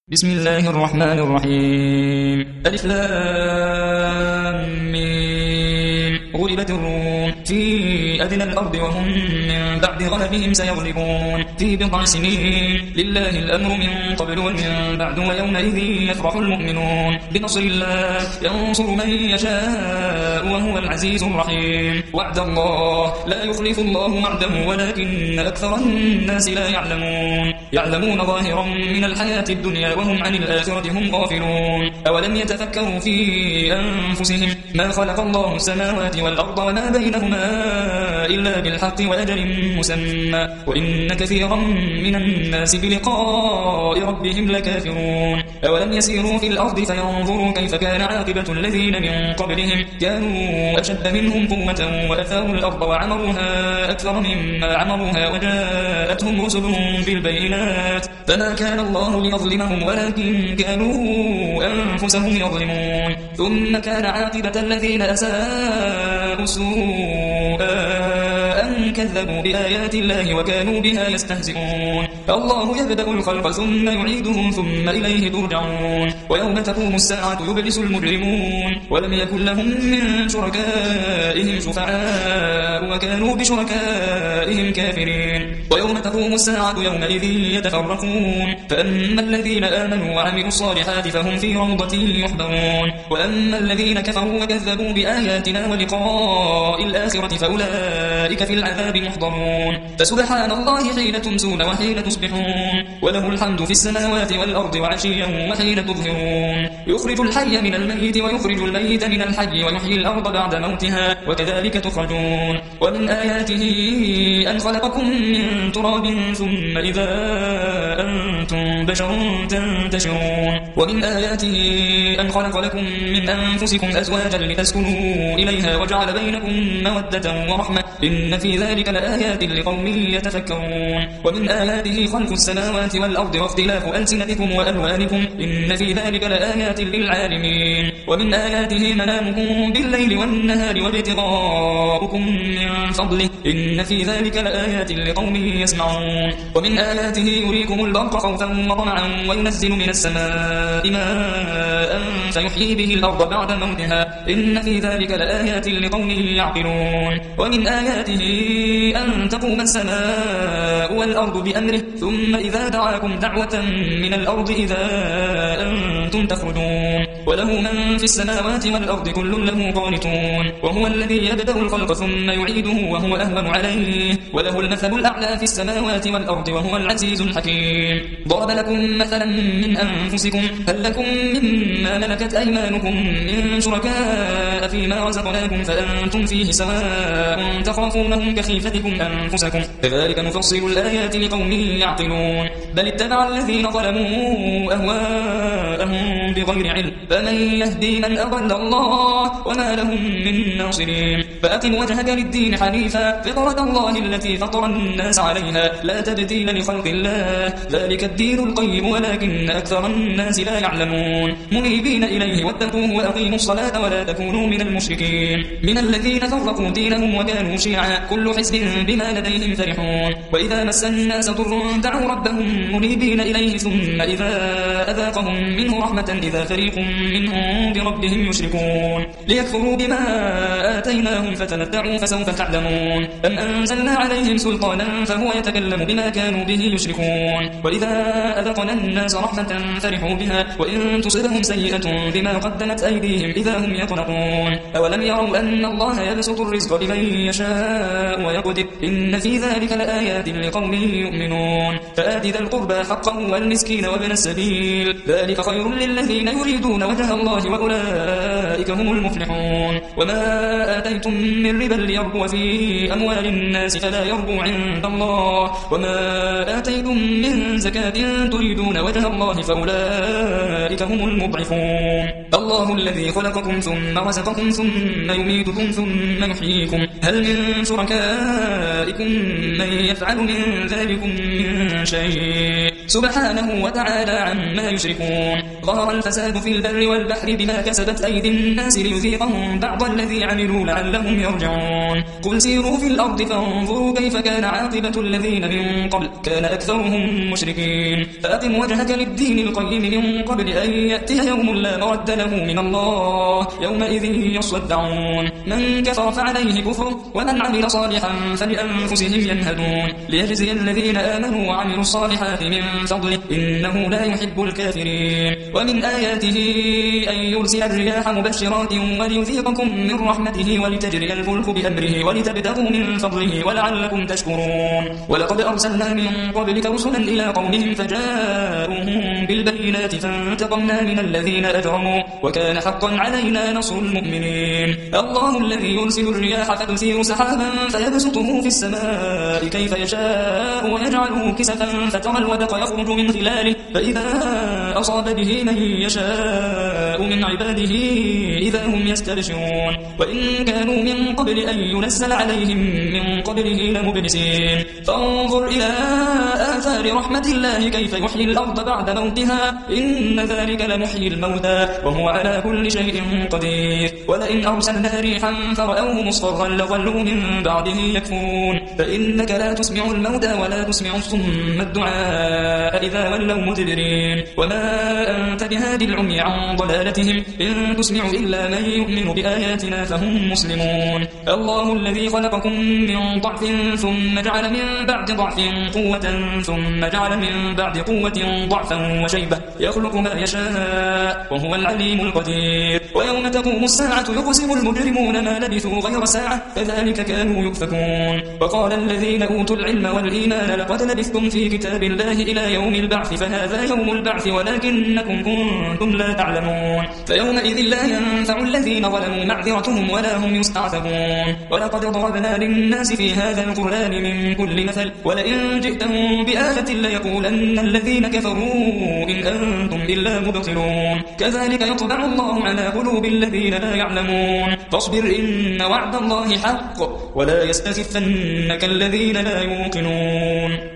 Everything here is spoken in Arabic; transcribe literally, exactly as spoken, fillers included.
بسم الله الرحمن الرحيم. ألف لام ميم. غلبت الروم في أدنى الأرض وهم من بعد غلبهم سيغلبون في بضع سنين. لله الأمر من قبل ومن بعد ويومئذ يفرح المؤمنون بنصر الله ينصر من يشاء وهو العزيز الرحيم. وعد الله لا يخلف الله وعده ولكن أكثر الناس لا يعلمون يعلمون ظاهرا من الحياة الدنيا وهم عن الآخرة هم غافلون. أولم يتفكروا في أنفسهم ما خلق الله السماوات والأرض وما بينهما إلا بالحق وأجل مسمى وإن كثيرا من الناس بلقاء ربهم لكافرون. أولم يسيروا في الأرض فينظروا كيف كان عاقبة الذين من قبلهم كانوا أشد منهم قوة وأثاروا الأرض وعمروها أكثر مما عمروها وجاءتهم رسلهم بالبينات فما كان الله ليظلمهم ولكن كانوا أنفسهم يظلمون. ثم كان عاقبة الذين أساءوا سوءا أن كذبوا بآيات الله وكانوا بها يستهزئون. الله يبدأ الخلق ثم يعيده ثم إليه ترجعون. ويوم تقوم الساعة يبلس المجرمون ولم يكن لهم من شركائهم شفعاء وكانوا بشركائهم كافرين. ويوم تقوم الساعة يومئذ يتفرقون فأما الذين آمنوا وعملوا الصالحات فهم في روضة يحبرون وأما الذين كفروا وكذبوا بآياتنا ولقاء الآخرة فأولئك في العذاب محضرون. فسبحان الله حين تمسون وحين تصبحون وله الحمد في السماوات والأرض وعشيا وحين تظهرون. يخرج الحي من الميت ويخرج الميت من الحي ويحيي الأرض بعد موتها وكذلك تخرجون. ومن آياته أن خلقكم من تراب ثم إذا أنتم بشر تنتشرون. ومن آياته أن خلق لكم من أنفسكم أزواجا لتسكنوا إليها وجعل بينكم مودة ورحمة إن في ذلك لآيات لقوم يتفكرون. ومن آياته خلق السماوات والأرض واختلاف ألسنتكم وألوانكم إن في ذلك لآيات للعالمين. ومن آياته منامكم بالليل والنهار وابتغاؤكم من فضله إن في ذلك لآيات لقوم يسمعون. ومن آياته يريكم البرق خوفا وطمعا وينزل من السماء ماء فيحيي به الأرض بعد موتها إن في ذلك لآيات لقوم يعقلون. ومن آياته أن تقوم السماء والأرض بأمره ثم إذا دعاكم دعوة من الأرض إذا أنتم تخرجون. وله من في السماوات والأرض كل له قانتون وهو الذي يبدأ الخلق ثم يعيده وهو أهون عليه وله المثل الأعلى في السماوات والأرض وهو العزيز الحكيم. ضرب لكم مثلا من أنفسكم هل لكم مما ملكت أيمانكم من شركاء فيما رزقناكم فأنتم فيه سواء تخافونهم كخيفتكم أنفسكم كذلك نفصل الآيات لقوم يعقلون. بل اتبع الذين ظلموا أهواءهم بغير علم فمن يهدي من أضل الله وما لهم من ناصرين. فأقم وجهك للدين حنيفا فطرة الله التي فطر الناس عليها لا تبديل لخلق الله ذلك الدين القيم ولكن أكثر الناس لا يعلمون. منيبين إليه واتقوه وأقيموا الصلاة ولا تكونوا من المشركين من الذين فرقوا دينهم وكانوا شيعا كل حزب بما لديهم فرحون. وإذا مس الناس ضر دعوا ربهم منيبين إليه ثم إذا أذاقهم منه رحمة إذا فريق منهم بربهم يشركون ليكفروا بما آتيناهم فتمتعوا فسوف تعلمون. أم أنزلنا عليهم سلطانا فهو يتكلم بما كانوا به يشركون. وإذا أذقنا الناس رحمة فرحوا بها وإن تصبهم سيئة بما قدمت أيديهم إذا هم يقنطون. أولم يروا أن الله يبسط الرزق لمن يشاء ويقدر إن في ذلك لآيات لقوم يؤمنون. فآت ذا القربى حقه والمسكين وابن السبيل ذلك خير للذين يريدون وجه الله وأولئك هم المفلحون. وما آتيتم من ربا ليربو في أموال الناس فلا يربو عند الله وما آتيتم من زكاة تريدون وجه الله فأولئك هم المضعفون. الله الذي خلقكم ثم رزقكم ثم يميتكم ثم يحييكم هل من شركائكم من يفعل من ذلكم من شيء سبحانه وتعالى عما يشركون ظهر الفساد في البر والبحر بما كسبت أيدي الناس ليذيقهم بعض الذي عملوا لعلهم يرجعون قل سيروا في الأرض فانظروا كيف كان عاقبة الذين من قبل كان أكثرهم مشركين فأقم وجهك للدين القيم من قبل أن يأتي يوم لا مرد له من الله يومئذ يصدعون من كفر فعليه كفر ومن عمل صالحا فلأنفسهم يمهدون ليجزي الذين آمنوا وعملوا الصالحات من فضله إنه لا يحب الكافرين ومن آياته أن يرسل الرياح مبشرات وليذيقكم من رحمته ولتجري الفلك بأمره ولتبتغوا من فضله ولعلكم تشكرون ولقد أرسلنا من قبلك رسلا إلى قومهم فجاءوهم بالبينات فانتقمنا من الذين أجرموا وكان حقا علينا نصر المؤمنين الله الذي يرسل الرياح فتثير سحابا فيبسطه في السماء كيف يشاء ويجعله كسفا فترى الودق يخرج من خلاله فإذا أصاب به من يشاء من عباده إذا هم يستبشرون وإن كانوا من قبل أن ينزل عليهم من قبله لمبلسين فانظر إلى آثار رحمة الله كيف يحيي الأرض بعد موتها إن ذلك لمحيي الموتى وهو على كل شيء قدير ولئن أرسلنا ريحا فرأوه مصفرا لظلوا من بعده يكفرون فإنك لا تسمع الموتى ولا تسمع الصم الدعاء إذا ولوا مدبرين وما أنت بهادي العمي عن ضلالتهم إن تسمع إلا من يؤمن بآياتنا فهم مسلمون الله الذي خلقكم من ضعف ثم جعل من بعد ضعف قوة ثم جعل من بعد قوة ضعفا وشيبة يخلق ما يشاء وهو العليم القدير ويوم تقوم الساعة يقسم المجرمون ما لبثوا غير ساعة كذلك كانوا يؤفكون وقال الذين أوتوا العلم والإيمان لقد لبثتم في كتاب الله إلى يوم البعث فهذا يوم البعث ولكنكم كنتم لا تعلمون فيومئذ لا ينفع الذين ظلموا معذرتهم ولا هم يستعتبون ولقد ضربنا للناس في هذا القرآن من كل مثل ولئن جئتهم بآية ليقولن الذين كفروا إن أنتم إلا مبطلون كذلك يطبع الله على قلوب الذين لا يعلمون فاصبر إن وعد الله حق ولا يستخفنك الذين لا يوقنون